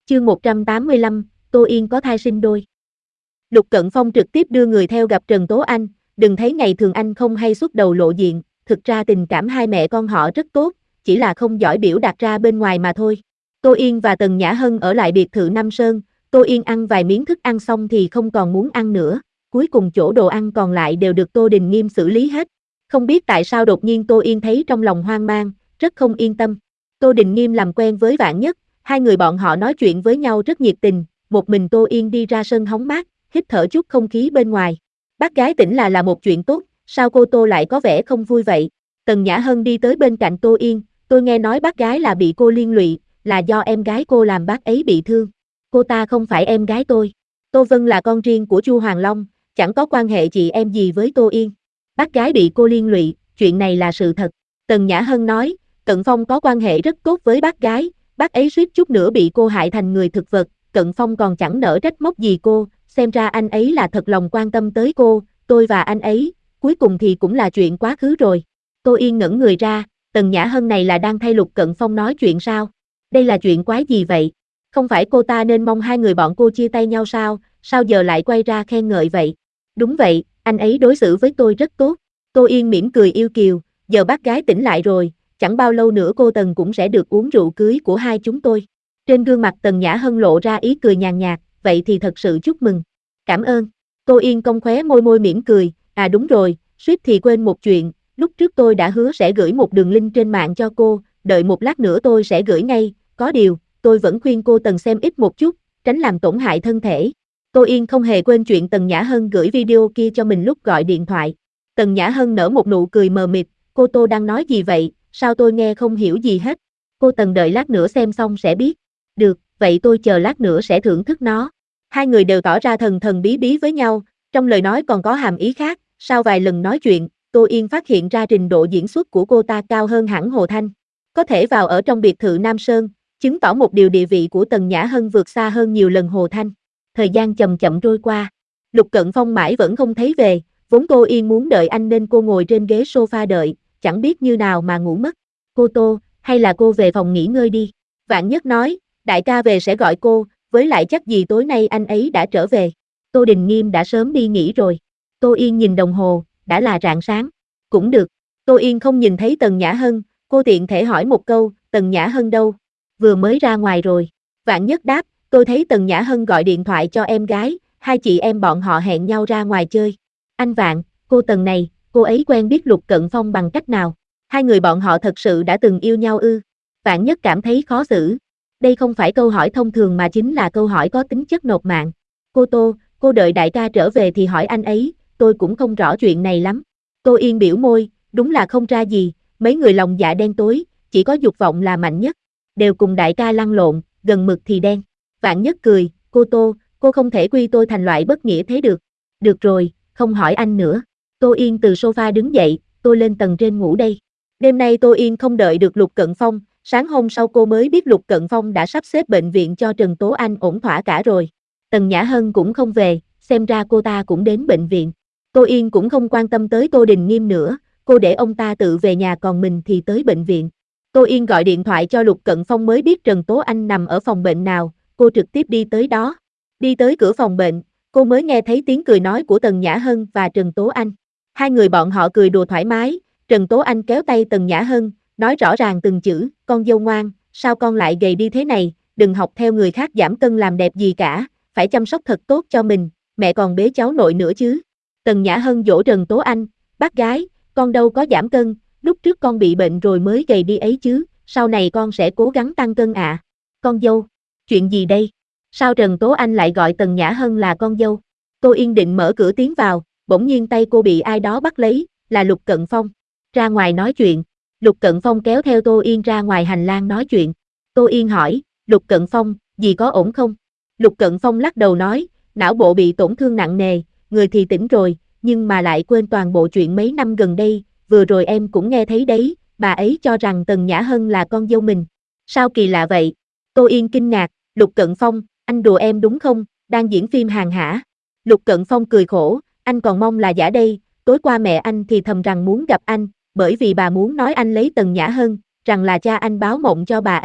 Chương 185, Tô Yên có thai sinh đôi. Lục Cận Phong trực tiếp đưa người theo gặp Trần Tố Anh, đừng thấy ngày thường anh không hay xuất đầu lộ diện, thực ra tình cảm hai mẹ con họ rất tốt, chỉ là không giỏi biểu đạt ra bên ngoài mà thôi. Tô Yên và Tần Nhã Hân ở lại biệt thự Nam Sơn, Tô Yên ăn vài miếng thức ăn xong thì không còn muốn ăn nữa, cuối cùng chỗ đồ ăn còn lại đều được Tô Đình Nghiêm xử lý hết. Không biết tại sao đột nhiên Tô Yên thấy trong lòng hoang mang, rất không yên tâm. Tô Đình Nghiêm làm quen với Vạn Nhất, hai người bọn họ nói chuyện với nhau rất nhiệt tình, một mình Tô Yên đi ra sân hóng mát, hít thở chút không khí bên ngoài. Bác gái tỉnh là một chuyện tốt, sao cô Tô lại có vẻ không vui vậy? Tần Nhã Hân đi tới bên cạnh Tô Yên, tôi nghe nói bác gái là bị cô liên lụy, là do em gái cô làm bác ấy bị thương. Cô ta không phải em gái tôi. Tô Vân là con riêng của Chu Hoàng Long, chẳng có quan hệ chị em gì với Tô Yên. Bác gái bị cô liên lụy, chuyện này là sự thật. Tần Nhã Hân nói, Cận Phong có quan hệ rất tốt với bác gái, bác ấy suýt chút nữa bị cô hại thành người thực vật, Cận Phong còn chẳng nỡ trách móc gì cô, xem ra anh ấy là thật lòng quan tâm tới cô, tôi và anh ấy, cuối cùng thì cũng là chuyện quá khứ rồi. Tô Yên ngẩn người ra, Tần Nhã Hân này là đang thay Lục Cận Phong nói chuyện sao? Đây là chuyện quái gì vậy? Không phải cô ta nên mong hai người bọn cô chia tay nhau sao, sao giờ lại quay ra khen ngợi vậy? Đúng vậy, anh ấy đối xử với tôi rất tốt. Tô Yên mỉm cười yêu kiều, giờ bác gái tỉnh lại rồi, chẳng bao lâu nữa cô Tần cũng sẽ được uống rượu cưới của hai chúng tôi. Trên gương mặt Tần Nhã Hân lộ ra ý cười nhàn nhạt, vậy thì thật sự chúc mừng. Cảm ơn. Tô Yên cong khóe môi mỉm cười, à đúng rồi, suýt thì quên một chuyện, lúc trước tôi đã hứa sẽ gửi một đường link trên mạng cho cô, đợi một lát nữa tôi sẽ gửi ngay, có điều, tôi vẫn khuyên cô Tần xem ít một chút, tránh làm tổn hại thân thể. Tô Yên không hề quên chuyện Tần Nhã Hân gửi video kia cho mình lúc gọi điện thoại. Tần Nhã Hân nở một nụ cười mờ mịt, cô Tô đang nói gì vậy, sao tôi nghe không hiểu gì hết. Cô Tần đợi lát nữa xem xong sẽ biết. Được, vậy tôi chờ lát nữa sẽ thưởng thức nó. Hai người đều tỏ ra thần thần bí bí với nhau, trong lời nói còn có hàm ý khác, sau vài lần nói chuyện, Tô Yên phát hiện ra trình độ diễn xuất của cô ta cao hơn hẳn Hồ Thanh. Có thể vào ở trong biệt thự Nam Sơn, chứng tỏ một điều địa vị của Tần Nhã Hân vượt xa hơn nhiều lần Hồ Thanh. Thời gian chậm chậm trôi qua, Lục Cận Phong mãi vẫn không thấy về, vốn Tô Yên muốn đợi anh nên cô ngồi trên ghế sofa đợi, chẳng biết như nào mà ngủ mất. Cô Tô, hay là cô về phòng nghỉ ngơi đi. Vạn Nhất nói, đại ca về sẽ gọi cô, với lại chắc gì tối nay anh ấy đã trở về. Tô Đình Nghiêm đã sớm đi nghỉ rồi. Tô Yên nhìn đồng hồ, đã là rạng sáng. Cũng được. Tô Yên không nhìn thấy Tần Nhã Hân, cô tiện thể hỏi một câu, Tần Nhã Hân đâu? Vừa mới ra ngoài rồi. Vạn Nhất đáp, tôi thấy Tần Nhã Hân gọi điện thoại cho em gái, hai chị em bọn họ hẹn nhau ra ngoài chơi. Anh Vạn, cô Tần này, cô ấy quen biết Lục Cận Phong bằng cách nào? Hai người bọn họ thật sự đã từng yêu nhau ư? Vạn Nhất cảm thấy khó xử. Đây không phải câu hỏi thông thường mà chính là câu hỏi có tính chất nộp mạng. Cô Tô, cô đợi đại ca trở về thì hỏi anh ấy, tôi cũng không rõ chuyện này lắm. Tô Yên biểu môi, đúng là không ra gì, mấy người lòng dạ đen tối, chỉ có dục vọng là mạnh nhất. Đều cùng đại ca lăn lộn, gần mực thì đen. Vạn Nhất cười, cô Tô, cô không thể quy tôi thành loại bất nghĩa thế được. Được rồi, không hỏi anh nữa. Tô Yên từ sofa đứng dậy, tôi lên tầng trên ngủ đây. Đêm nay Tô Yên không đợi được Lục Cận Phong, sáng hôm sau cô mới biết Lục Cận Phong đã sắp xếp bệnh viện cho Trần Tố Anh ổn thỏa cả rồi. Tần Nhã Hân cũng không về, xem ra cô ta cũng đến bệnh viện. Tô Yên cũng không quan tâm tới Tô Đình Nghiêm nữa, cô để ông ta tự về nhà còn mình thì tới bệnh viện. Tô Yên gọi điện thoại cho Lục Cận Phong mới biết Trần Tố Anh nằm ở phòng bệnh nào, cô trực tiếp đi tới đó. Đi tới cửa phòng bệnh, cô mới nghe thấy tiếng cười nói của Tần Nhã Hân và Trần Tố Anh. Hai người bọn họ cười đùa thoải mái, Trần Tố Anh kéo tay Tần Nhã Hân, nói rõ ràng từng chữ, con dâu ngoan, sao con lại gầy đi thế này, đừng học theo người khác giảm cân làm đẹp gì cả, phải chăm sóc thật tốt cho mình, mẹ còn bế cháu nội nữa chứ. Tần Nhã Hân dỗ Trần Tố Anh, bác gái, con đâu có giảm cân, lúc trước con bị bệnh rồi mới gầy đi ấy chứ, sau này con sẽ cố gắng tăng cân ạ. Con dâu, chuyện gì đây? Sao Trần Tố Anh lại gọi Tần Nhã Hân là con dâu? Tô Yên định mở cửa tiến vào, bỗng nhiên tay cô bị ai đó bắt lấy, là Lục Cận Phong. Ra ngoài nói chuyện. Lục Cận Phong kéo theo Tô Yên ra ngoài hành lang nói chuyện. Tô Yên hỏi, Lục Cận Phong, gì có ổn không? Lục Cận Phong lắc đầu nói, não bộ bị tổn thương nặng nề, người thì tỉnh rồi, nhưng mà lại quên toàn bộ chuyện mấy năm gần đây, vừa rồi em cũng nghe thấy đấy, bà ấy cho rằng Tần Nhã Hân là con dâu mình. Sao kỳ lạ vậy? Tô Yên kinh ngạc, Lục Cận Phong, anh đùa em đúng không, đang diễn phim hàng hả? Lục Cận Phong cười khổ, anh còn mong là giả đây, tối qua mẹ anh thì thầm rằng muốn gặp anh, bởi vì bà muốn nói anh lấy Tần Nhã Hân, rằng là cha anh báo mộng cho bà ấy,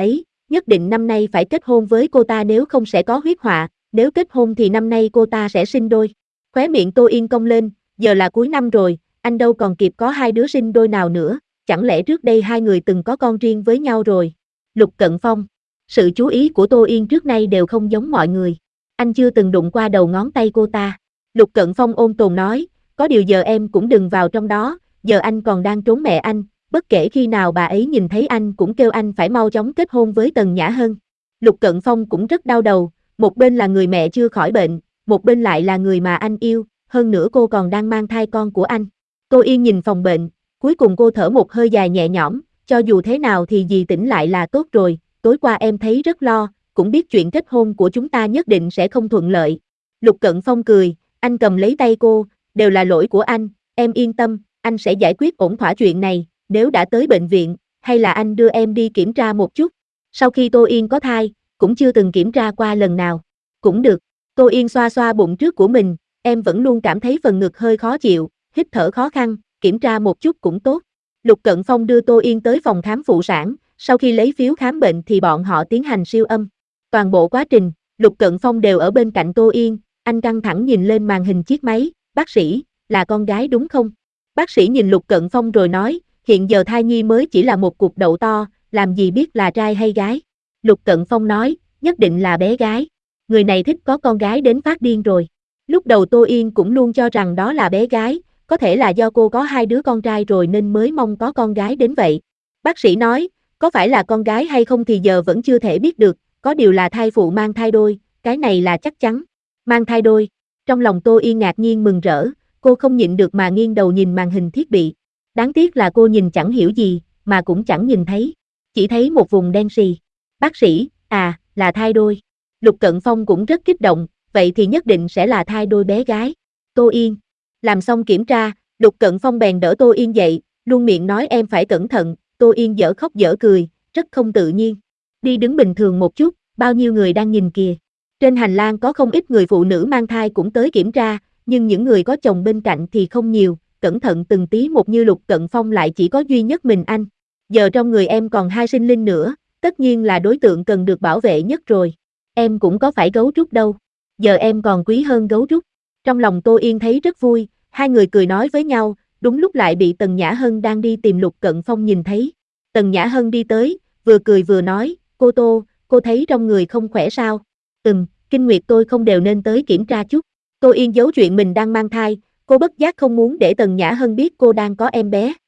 nhất định năm nay phải kết hôn với cô ta nếu không sẽ có huyết họa, nếu kết hôn thì năm nay cô ta sẽ sinh đôi. Khóe miệng Tô Yên cong lên, giờ là cuối năm rồi, anh đâu còn kịp có hai đứa sinh đôi nào nữa, chẳng lẽ trước đây hai người từng có con riêng với nhau rồi. Lục Cận Phong, sự chú ý của Tô Yên trước nay đều không giống mọi người. Anh chưa từng đụng qua đầu ngón tay cô ta. Lục Cận Phong ôn tồn nói, có điều giờ em cũng đừng vào trong đó, giờ anh còn đang trốn mẹ anh, bất kể khi nào bà ấy nhìn thấy anh cũng kêu anh phải mau chóng kết hôn với Tần Nhã Hân. Lục Cận Phong cũng rất đau đầu, một bên là người mẹ chưa khỏi bệnh, một bên lại là người mà anh yêu, hơn nữa cô còn đang mang thai con của anh. Tô Yên nhìn phòng bệnh, cuối cùng cô thở một hơi dài nhẹ nhõm, cho dù thế nào thì dì tỉnh lại là tốt rồi, tối qua em thấy rất lo, cũng biết chuyện kết hôn của chúng ta nhất định sẽ không thuận lợi. Lục Cận Phong cười, anh cầm lấy tay cô, đều là lỗi của anh, em yên tâm, anh sẽ giải quyết ổn thỏa chuyện này, nếu đã tới bệnh viện, hay là anh đưa em đi kiểm tra một chút. Sau khi Tô Yên có thai, cũng chưa từng kiểm tra qua lần nào. Cũng được, Tô Yên xoa xoa bụng trước của mình, em vẫn luôn cảm thấy phần ngực hơi khó chịu, hít thở khó khăn, kiểm tra một chút cũng tốt. Lục Cận Phong đưa Tô Yên tới phòng khám phụ sản, sau khi lấy phiếu khám bệnh thì bọn họ tiến hành siêu âm. Toàn bộ quá trình, Lục Cận Phong đều ở bên cạnh Tô Yên, anh căng thẳng nhìn lên màn hình chiếc máy, bác sĩ, là con gái đúng không? Bác sĩ nhìn Lục Cận Phong rồi nói, hiện giờ thai nhi mới chỉ là một cục đậu to, làm gì biết là trai hay gái. Lục Cận Phong nói, nhất định là bé gái. Người này thích có con gái đến phát điên rồi. Lúc đầu Tô Yên cũng luôn cho rằng đó là bé gái, có thể là do cô có hai đứa con trai rồi nên mới mong có con gái đến vậy. Bác sĩ nói, có phải là con gái hay không thì giờ vẫn chưa thể biết được, có điều là thai phụ mang thai đôi, cái này là chắc chắn. Mang thai đôi, trong lòng Tô Yên ngạc nhiên mừng rỡ, cô không nhịn được mà nghiêng đầu nhìn màn hình thiết bị. Đáng tiếc là cô nhìn chẳng hiểu gì, mà cũng chẳng nhìn thấy. Chỉ thấy một vùng đen sì. Bác sĩ, là thai đôi. Lục Cận Phong cũng rất kích động, vậy thì nhất định sẽ là thai đôi bé gái. Tô Yên. Làm xong kiểm tra, Lục Cận Phong bèn đỡ Tô Yên dậy, luôn miệng nói em phải cẩn thận, Tô Yên dở khóc dở cười, rất không tự nhiên. Đi đứng bình thường một chút, bao nhiêu người đang nhìn kìa. Trên hành lang có không ít người phụ nữ mang thai cũng tới kiểm tra, nhưng những người có chồng bên cạnh thì không nhiều, cẩn thận từng tí một như Lục Cận Phong lại chỉ có duy nhất mình anh. Giờ trong người em còn hai sinh linh nữa, tất nhiên là đối tượng cần được bảo vệ nhất rồi. Em cũng có phải gấu trúc đâu. Giờ em còn quý hơn gấu trúc. Trong lòng Tô Yên thấy rất vui, hai người cười nói với nhau, đúng lúc lại bị Tần Nhã Hân đang đi tìm Lục Cận Phong nhìn thấy. Tần Nhã Hân đi tới, vừa cười vừa nói, cô Tô, cô thấy trong người không khỏe sao? Kinh nguyệt tôi không đều nên tới kiểm tra chút. Tô Yên giấu chuyện mình đang mang thai, cô bất giác không muốn để Tần Nhã Hân biết cô đang có em bé.